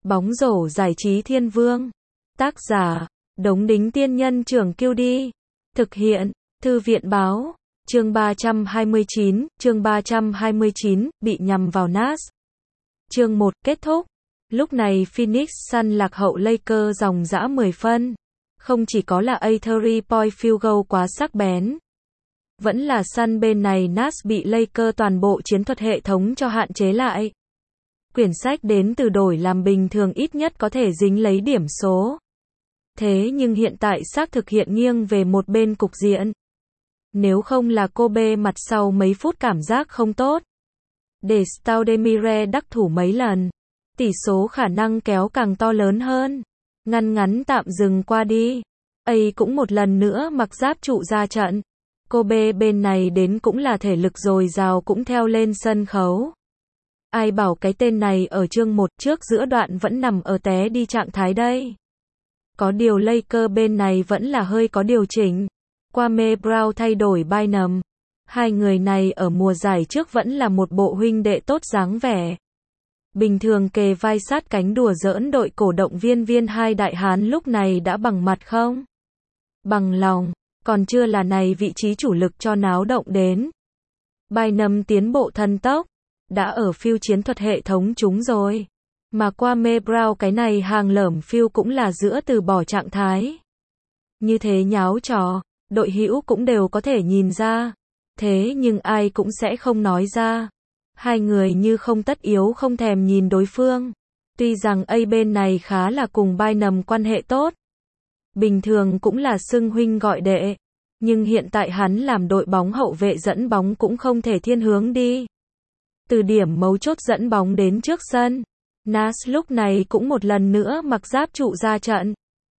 Bóng rổ giải trí thiên vương. Tác giả, Đống Đính Tiên Nhân Trưởng QD. Thực hiện, Thư viện Báo. Chương 329, bị nhằm vào Nas. Chương 1, kết thúc. Lúc này Phoenix Suns lạc hậu Lakers dòng dã 10 phân. Không chỉ có là A 3-point field goal quá sắc bén. Vẫn là Suns bên này Nas bị Lakers toàn bộ chiến thuật hệ thống cho hạn chế lại. Quyển sách đến từ đổi làm bình thường ít nhất có thể dính lấy điểm số. Thế nhưng hiện tại xác thực hiện nghiêng về một bên cục diện. Nếu không là Kobe mặt sau mấy phút cảm giác không tốt. Để Stoudemire đắc thủ mấy lần. Tỷ số khả năng kéo càng to lớn hơn. Ngắn tạm dừng qua đi. ấy cũng một lần nữa mặc giáp trụ ra trận. Kobe bên này đến cũng là thể lực dồi dào cũng theo lên sân khấu. Ai bảo cái tên này ở chương 1 trước giữa đoạn vẫn nằm ở té đi trạng thái đây. Có điều Lakers bên này vẫn là hơi có điều chỉnh. Kwame Brown thay đổi Bynum. Hai người này ở mùa giải trước vẫn là một bộ huynh đệ tốt dáng vẻ. Bình thường kề vai sát cánh đùa giỡn đội cổ động viên hai đại hán lúc này đã bằng mặt không? Bằng lòng, còn chưa là này vị trí chủ lực cho náo động đến. Bynum tiến bộ thần tốc, đã ở field chiến thuật hệ thống chúng rồi. Mà Kwame Brown cái này hàng lởm field cũng là giữa từ bỏ trạng thái. Như thế nháo trò, đội hữu cũng đều có thể nhìn ra. Thế nhưng ai cũng sẽ không nói ra. Hai người như không tất yếu không thèm nhìn đối phương. Tuy rằng A bên này khá là cùng Bynum quan hệ tốt. Bình thường cũng là xưng huynh gọi đệ. Nhưng hiện tại hắn làm đội bóng hậu vệ dẫn bóng cũng không thể thiên hướng đi. Từ điểm mấu chốt dẫn bóng đến trước sân. Nas lúc này cũng một lần nữa mặc giáp trụ ra trận.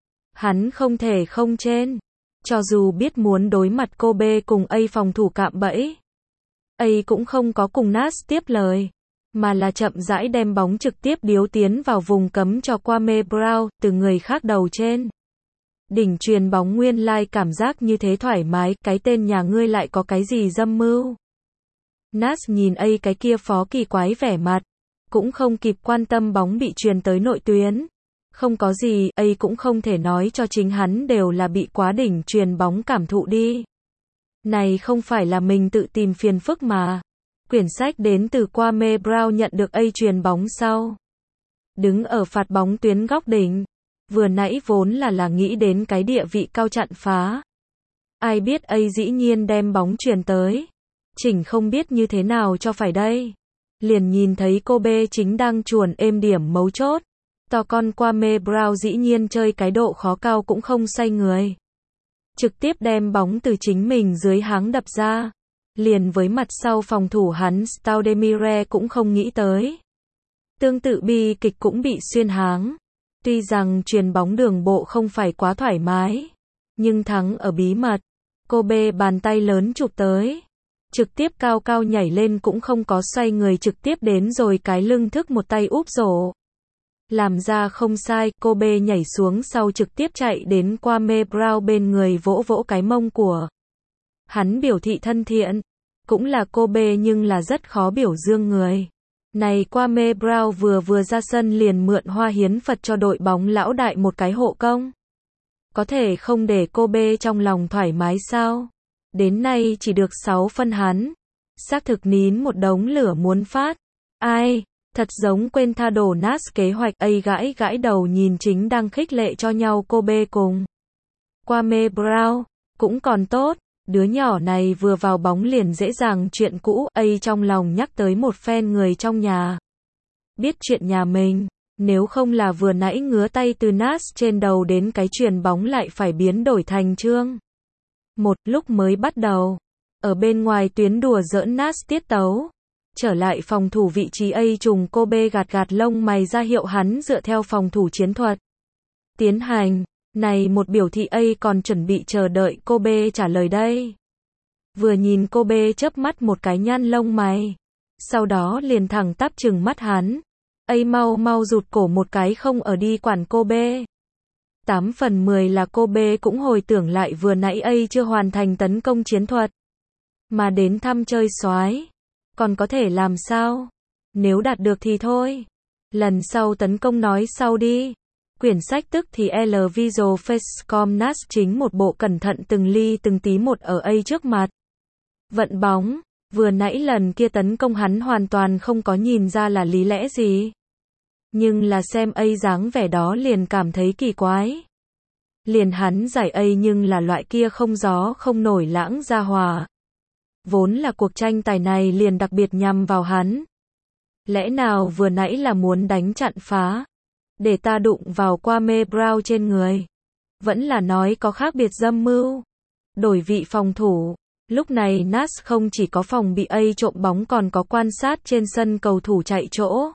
Hắn không thể không trên. Cho dù biết muốn đối mặt Kobe cùng A phòng thủ cạm bẫy. A cũng không có cùng Nas tiếp lời. Mà là chậm rãi đem bóng trực tiếp điếu tiến vào vùng cấm cho Kwame Brown từ người khác đầu trên. Đỉnh truyền bóng nguyên lai cảm giác như thế thoải mái. Cái tên nhà ngươi lại có cái gì dâm mưu. Nas nhìn A cái kia phó kỳ quái vẻ mặt. Cũng không kịp quan tâm bóng bị truyền tới nội tuyến. Không có gì, A cũng không thể nói cho chính hắn đều là bị quá đỉnh truyền bóng cảm thụ đi. Này không phải là mình tự tìm phiền phức mà. Quyển sách đến từ Kwame Brown nhận được A truyền bóng sau. Đứng ở phạt bóng tuyến góc đỉnh. Vừa nãy vốn là nghĩ đến cái địa vị cao chặn phá. Ai biết A dĩ nhiên đem bóng truyền tới. Chỉnh không biết như thế nào cho phải đây. Liền nhìn thấy Kobe chính đang chuồn êm điểm mấu chốt. To con Kwame Brown dĩ nhiên chơi cái độ khó cao cũng không xoay người. Trực tiếp đem bóng từ chính mình dưới háng đập ra. Liền với mặt sau phòng thủ hắn Stoudemire cũng không nghĩ tới. Tương tự bi kịch cũng bị xuyên háng. Tuy rằng truyền bóng đường bộ không phải quá thoải mái. Nhưng thắng ở bí mật. Kobe bàn tay lớn chụp tới. Trực tiếp cao cao nhảy lên cũng không có xoay người trực tiếp đến rồi cái lưng thức một tay úp rổ. Làm ra không sai, Kobe nhảy xuống sau trực tiếp chạy đến Kwame Brown bên người vỗ vỗ cái mông của. Hắn biểu thị thân thiện. Cũng là Kobe nhưng là rất khó biểu dương người. Này Kwame Brown vừa ra sân liền mượn hoa hiến Phật cho đội bóng lão đại một cái hộ công. Có thể không để Kobe trong lòng thoải mái sao? Đến nay chỉ được 6 phân hắn. Xác thực nín một đống lửa muốn phát. Ai? Thật giống quên tha đổ Nas kế hoạch. A gãi đầu nhìn chính đang khích lệ cho nhau Kobe cùng Kwame Brown. Cũng còn tốt. Đứa nhỏ này vừa vào bóng liền dễ dàng chuyện cũ. A trong lòng nhắc tới một phen người trong nhà. Biết chuyện nhà mình. Nếu không là vừa nãy ngứa tay từ Nas trên đầu đến cái chuyền bóng lại phải biến đổi thành chương. Một lúc mới bắt đầu. Ở bên ngoài tuyến đùa giỡn Nas tiết tấu. Trở lại phòng thủ vị trí A trùng Kobe gạt lông mày ra hiệu hắn dựa theo phòng thủ chiến thuật. Tiến hành. Này một biểu thị A còn chuẩn bị chờ đợi Kobe trả lời đây. Vừa nhìn Kobe chớp mắt một cái nhăn lông mày. Sau đó liền thẳng tắp trừng mắt hắn. A mau rụt cổ một cái không ở đi quản Kobe. 8 phần 10 là Kobe cũng hồi tưởng lại vừa nãy A chưa hoàn thành tấn công chiến thuật. Mà đến thăm chơi soái. Còn có thể làm sao? Nếu đạt được thì thôi. Lần sau tấn công nói sau đi. Quyển sách tức thì L Visual Facecom Nas chính một bộ cẩn thận từng ly từng tí một ở A trước mặt. Vận bóng, vừa nãy lần kia tấn công hắn hoàn toàn không có nhìn ra là lý lẽ gì. Nhưng là xem A dáng vẻ đó liền cảm thấy kỳ quái. Liền hắn giải A nhưng là loại kia không gió không nổi lãng ra hòa. Vốn là cuộc tranh tài này liền đặc biệt nhằm vào hắn. Lẽ nào vừa nãy là muốn đánh chặn phá, để ta đụng vào Kwame Brown trên người. Vẫn là nói có khác biệt dâm mưu. Đổi vị phòng thủ. Lúc này Nas không chỉ có phòng bị A trộm bóng còn có quan sát trên sân cầu thủ chạy chỗ.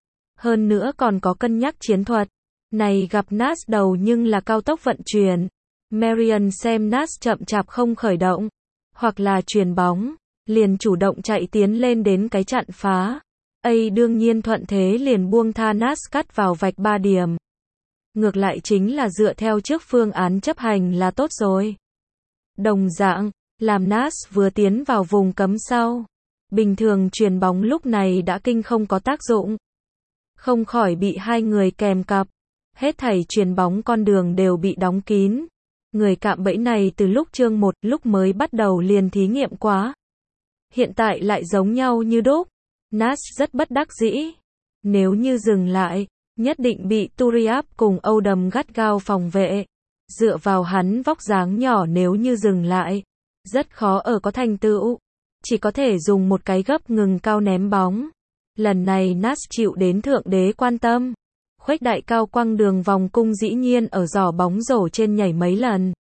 Hơn nữa còn có cân nhắc chiến thuật. Này gặp Nas đầu nhưng là cao tốc vận chuyển. Marion xem Nas chậm chạp không khởi động, hoặc là chuyền bóng, liền chủ động chạy tiến lên đến cái chặn phá. A đương nhiên thuận thế liền buông tha Nas cắt vào vạch 3 điểm. Ngược lại chính là dựa theo trước phương án chấp hành là tốt rồi. Đồng dạng, làm Nas vừa tiến vào vùng cấm sau. Bình thường chuyền bóng lúc này đã kinh không có tác dụng. Không khỏi bị hai người kèm cặp. Hết thảy chuyền bóng con đường đều bị đóng kín. Người cạm bẫy này từ lúc chương 1 lúc mới bắt đầu liền thí nghiệm quá. Hiện tại lại giống nhau như đúc. Nas rất bất đắc dĩ. Nếu như dừng lại, nhất định bị Turiaf cùng Oldham gắt gao phòng vệ. Dựa vào hắn vóc dáng nhỏ nếu như dừng lại, rất khó ở có thành tựu. Chỉ có thể dùng một cái gấp ngừng cao ném bóng. Lần này Nas chịu đến thượng đế quan tâm. Khuếch đại cao quăng đường vòng cung dĩ nhiên ở giỏ bóng rổ trên nhảy mấy lần.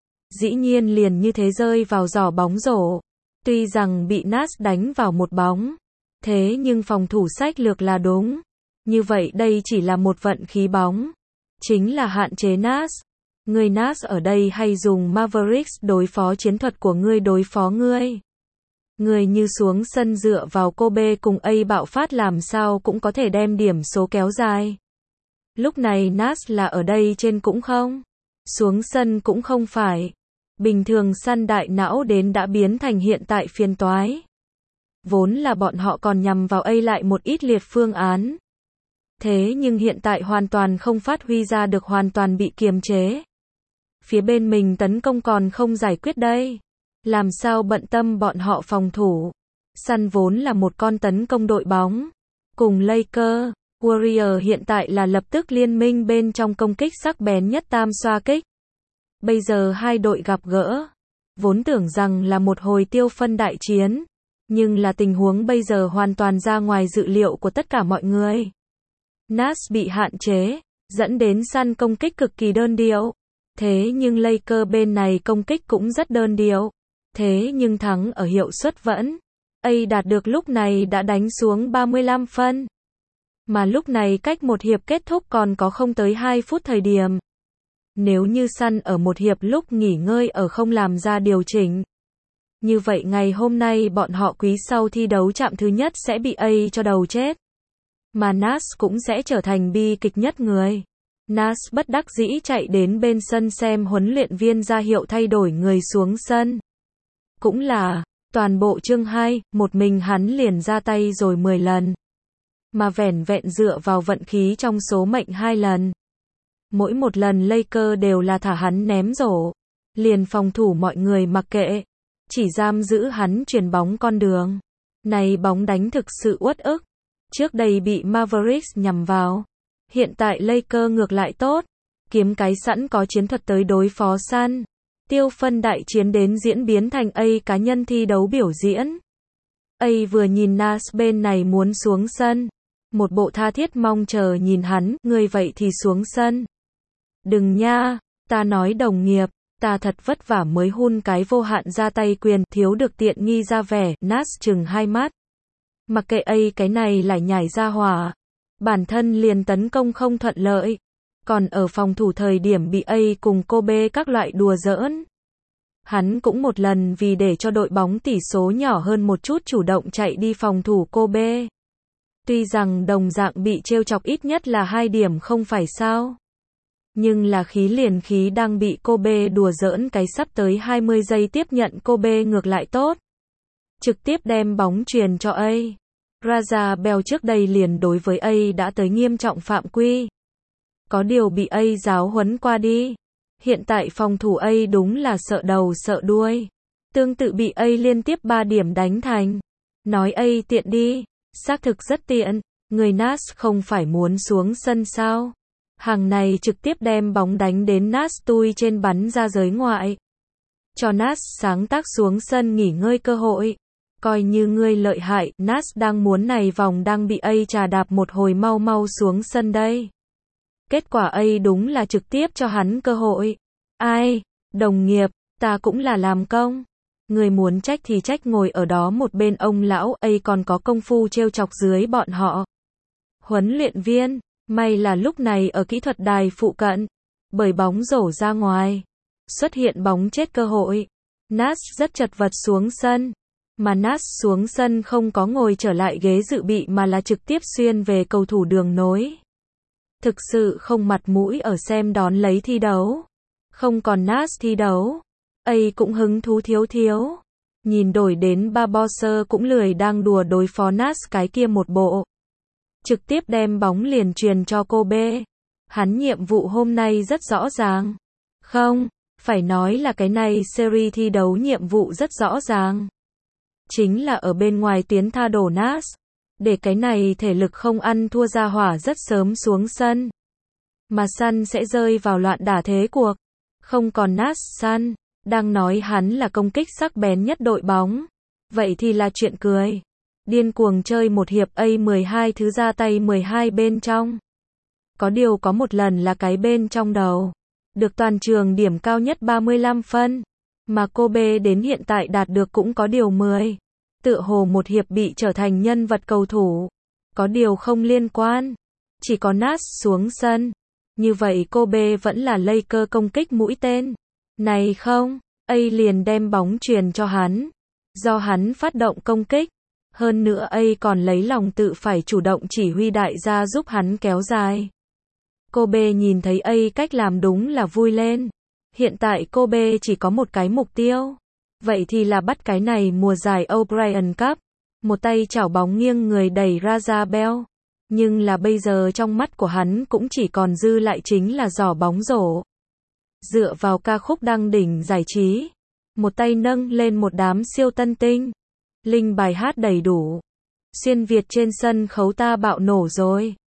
Dĩ nhiên liền như thế rơi vào giỏ bóng rổ. Tuy rằng bị Nas đánh vào một bóng. Thế nhưng phòng thủ sách lược là đúng. Như vậy đây chỉ là một vận khí bóng. Chính là hạn chế Nas. Người Nas ở đây hay dùng Mavericks đối phó chiến thuật của ngươi đối phó ngươi. Người như xuống sân dựa vào Kobe cùng A bạo phát làm sao cũng có thể đem điểm số kéo dài. Lúc này Nas là ở đây trên cũng không. Xuống sân cũng không phải. Bình thường săn đại não đến đã biến thành hiện tại phiền toái. Vốn là bọn họ còn nhằm vào A lại một ít liệt phương án. Thế nhưng hiện tại hoàn toàn không phát huy ra được, hoàn toàn bị kiềm chế. Phía bên mình tấn công còn không giải quyết đây. Làm sao bận tâm bọn họ phòng thủ. Sun vốn là một con tấn công đội bóng. Cùng Lakers, Warrior hiện tại là lập tức liên minh bên trong công kích sắc bén nhất tam xoa kích. Bây giờ hai đội gặp gỡ. Vốn tưởng rằng là một hồi tiêu phân đại chiến. Nhưng là tình huống bây giờ hoàn toàn ra ngoài dự liệu của tất cả mọi người. Nas bị hạn chế, dẫn đến Sun công kích cực kỳ đơn điệu. Thế nhưng Lakers bên này công kích cũng rất đơn điệu. Thế nhưng thắng ở hiệu suất vẫn. A đạt được lúc này đã đánh xuống 35 phân. Mà lúc này cách một hiệp kết thúc còn có không tới 2 phút thời điểm. Nếu như Sun ở một hiệp lúc nghỉ ngơi ở không làm ra điều chỉnh. Như vậy ngày hôm nay bọn họ quý sau thi đấu chạm thứ nhất sẽ bị A cho đầu chết. Mà Nas cũng sẽ trở thành bi kịch nhất người. Nas bất đắc dĩ chạy đến bên sân xem huấn luyện viên ra hiệu thay đổi người xuống sân. Cũng là, toàn bộ chương 2, một mình hắn liền ra tay rồi 10 lần. Mà vẻn vẹn dựa vào vận khí trong số mệnh 2 lần. Mỗi một lần Lakers đều là thả hắn ném rổ. Liền phòng thủ mọi người mặc kệ. Chỉ giam giữ hắn chuyền bóng con đường. Này bóng đánh thực sự uất ức. Trước đây bị Mavericks nhằm vào. Hiện tại Lakers ngược lại tốt. Kiếm cái sẵn có chiến thuật tới đối phó Sun. Tiêu phân đại chiến đến diễn biến thành A cá nhân thi đấu biểu diễn. A vừa nhìn Nas bên này muốn xuống sân. Một bộ tha thiết mong chờ nhìn hắn, người vậy thì xuống sân. Đừng nha, ta nói đồng nghiệp, ta thật vất vả mới hun cái vô hạn ra tay quyền, thiếu được tiện nghi ra vẻ, Nas chừng hai mắt. Mặc kệ A cái này lại nhảy ra hỏa. Bản thân liền tấn công không thuận lợi. Còn ở phòng thủ thời điểm bị A cùng Kobe các loại đùa giỡn. Hắn cũng một lần vì để cho đội bóng tỷ số nhỏ hơn một chút chủ động chạy đi phòng thủ Kobe. Tuy rằng đồng dạng bị trêu chọc ít nhất là 2 điểm không phải sao. Nhưng là khí liền khí đang bị Kobe đùa giỡn cái sắp tới 20 giây tiếp nhận Kobe ngược lại tốt. Trực tiếp đem bóng truyền cho A. Raja Bell trước đây liền đối với A đã tới nghiêm trọng phạm quy. Có điều bị A giáo huấn qua đi. Hiện tại phòng thủ A đúng là sợ đầu sợ đuôi. Tương tự bị A liên tiếp 3 điểm đánh thành. Nói A tiện đi. Xác thực rất tiện. Người Nas không phải muốn xuống sân sao. Hàng này trực tiếp đem bóng đánh đến Nas tui trên bắn ra giới ngoại. Cho Nas sáng tác xuống sân nghỉ ngơi cơ hội. Coi như ngươi lợi hại, Nas đang muốn này vòng đang bị A trà đạp một hồi mau mau xuống sân đây. Kết quả A đúng là trực tiếp cho hắn cơ hội. Ai? Đồng nghiệp, ta cũng là làm công. Người muốn trách thì trách ngồi ở đó một bên ông lão, A còn có công phu trêu chọc dưới bọn họ. Huấn luyện viên, may là lúc này ở kỹ thuật đài phụ cận. Bởi bóng rổ ra ngoài. Xuất hiện bóng chết cơ hội. Nas rất chật vật xuống sân. Mà Nas xuống sân không có ngồi trở lại ghế dự bị mà là trực tiếp xuyên về cầu thủ đường nối. Thực sự không mặt mũi ở xem đón lấy thi đấu. Không còn Nas thi đấu. A cũng hứng thú thiếu thiếu. Nhìn đổi đến Barbosa cũng lười đang đùa đối phó Nas cái kia một bộ. Trực tiếp đem bóng liền truyền cho Kobe. Hắn nhiệm vụ hôm nay rất rõ ràng. Không, phải nói là cái này series thi đấu nhiệm vụ rất rõ ràng. Chính là ở bên ngoài tiến tha đổ Nas. Để cái này thể lực không ăn thua ra hỏa rất sớm xuống sân. Mà Sun sẽ rơi vào loạn đả thế cuộc. Không còn Nas Sun. Đang nói hắn là công kích sắc bén nhất đội bóng. Vậy thì là chuyện cười. Điên cuồng chơi một hiệp A12 thứ ra tay 12 bên trong. Có điều có một lần là cái bên trong đầu. Được toàn trường điểm cao nhất 35 phân. Mà Kobe đến hiện tại đạt được cũng có điều 10. Tựa hồ một hiệp bị trở thành nhân vật cầu thủ. Có điều không liên quan. Chỉ có Nas xuống sân. Như vậy Kobe vẫn là Laker công kích mũi tên. Này không, A liền đem bóng truyền cho hắn. Do hắn phát động công kích. Hơn nữa A còn lấy lòng tự phải chủ động chỉ huy đại gia giúp hắn kéo dài. Kobe nhìn thấy A cách làm đúng là vui lên. Hiện tại Kobe chỉ có một cái mục tiêu. Vậy thì là bắt cái này mùa giải O'Brien Cup. Một tay chảo bóng nghiêng người đẩy Raja Bell. Nhưng là bây giờ trong mắt của hắn cũng chỉ còn dư lại chính là giỏ bóng rổ. Dựa vào ca khúc đăng đỉnh giải trí. Một tay nâng lên một đám siêu tân tinh. Linh bài hát đầy đủ. Xuyên Việt trên sân khấu ta bạo nổ rồi.